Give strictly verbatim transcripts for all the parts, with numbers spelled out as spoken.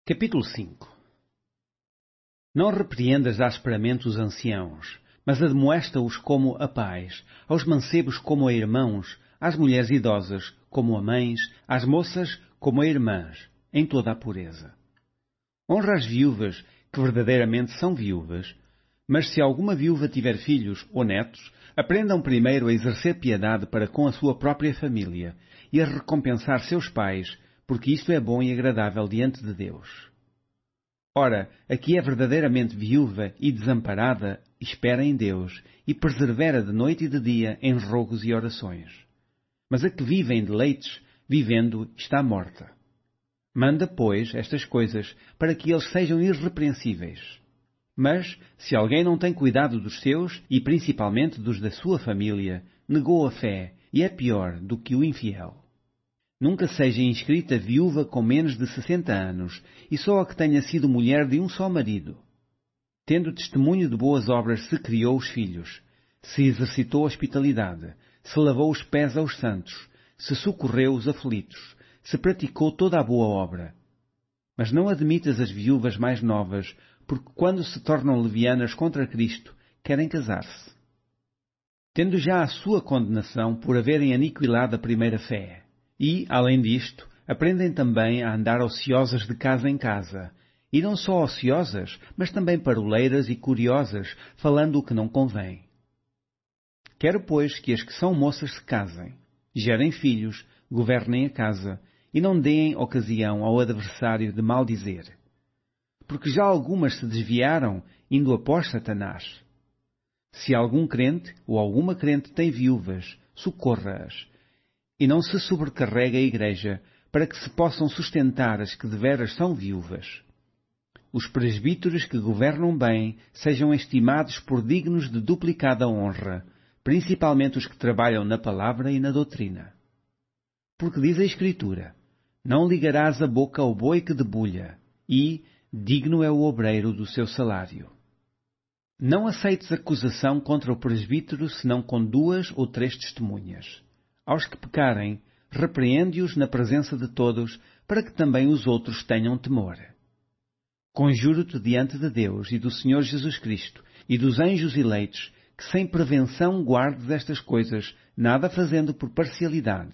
Capítulo cinco. Não repreendas asperamente os anciãos, mas admoesta-os como a pais, aos mancebos como a irmãos, às mulheres idosas como a mães, às moças como a irmãs, em toda a pureza. Honra as viúvas, que verdadeiramente são viúvas, mas se alguma viúva tiver filhos ou netos, aprendam primeiro a exercer piedade para com a sua própria família e a recompensar seus pais, porque isto é bom e agradável diante de Deus. Ora, a que é verdadeiramente viúva e desamparada, espera em Deus e persevera de noite e de dia em rogos e orações. Mas a que vive em deleites, vivendo, está morta. Manda, pois, estas coisas para que eles sejam irrepreensíveis. Mas, se alguém não tem cuidado dos seus, e principalmente dos da sua família, negou a fé e é pior do que o infiel. Nunca seja inscrita viúva com menos de sessenta anos, e só a que tenha sido mulher de um só marido. Tendo testemunho de boas obras se criou os filhos, se exercitou a hospitalidade, se lavou os pés aos santos, se socorreu os aflitos, se praticou toda a boa obra. Mas não admitas as viúvas mais novas, porque quando se tornam levianas contra Cristo, querem casar-se. Tendo já a sua condenação por haverem aniquilado a primeira fé. E, além disto, aprendem também a andar ociosas de casa em casa, e não só ociosas, mas também paroleiras e curiosas, falando o que não convém. Quero, pois, que as que são moças se casem, gerem filhos, governem a casa, e não deem ocasião ao adversário de maldizer. Porque já algumas se desviaram, indo após Satanás. Se algum crente ou alguma crente tem viúvas, socorra-as, e não se sobrecarregue a igreja, para que se possam sustentar as que deveras são viúvas. Os presbíteros que governam bem sejam estimados por dignos de duplicada honra, principalmente os que trabalham na palavra e na doutrina. Porque diz a Escritura, não ligarás a boca ao boi que debulha, e digno é o obreiro do seu salário. Não aceites acusação contra o presbítero senão com duas ou três testemunhas. Aos que pecarem, repreende-os na presença de todos, para que também os outros tenham temor. Conjuro-te diante de Deus e do Senhor Jesus Cristo e dos anjos eleitos, que sem prevenção guardes estas coisas, nada fazendo por parcialidade.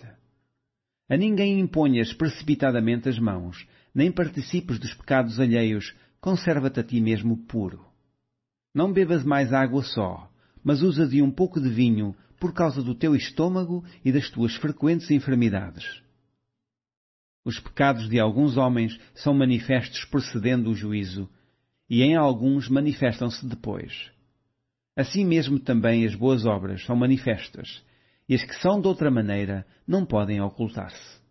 A ninguém imponhas precipitadamente as mãos, nem participes dos pecados alheios, conserva-te a ti mesmo puro. Não bebas mais água só, mas usa de um pouco de vinho, por causa do teu estômago e das tuas frequentes enfermidades. Os pecados de alguns homens são manifestos precedendo o juízo, e em alguns manifestam-se depois. Assim mesmo também as boas obras são manifestas, e as que são de outra maneira não podem ocultar-se.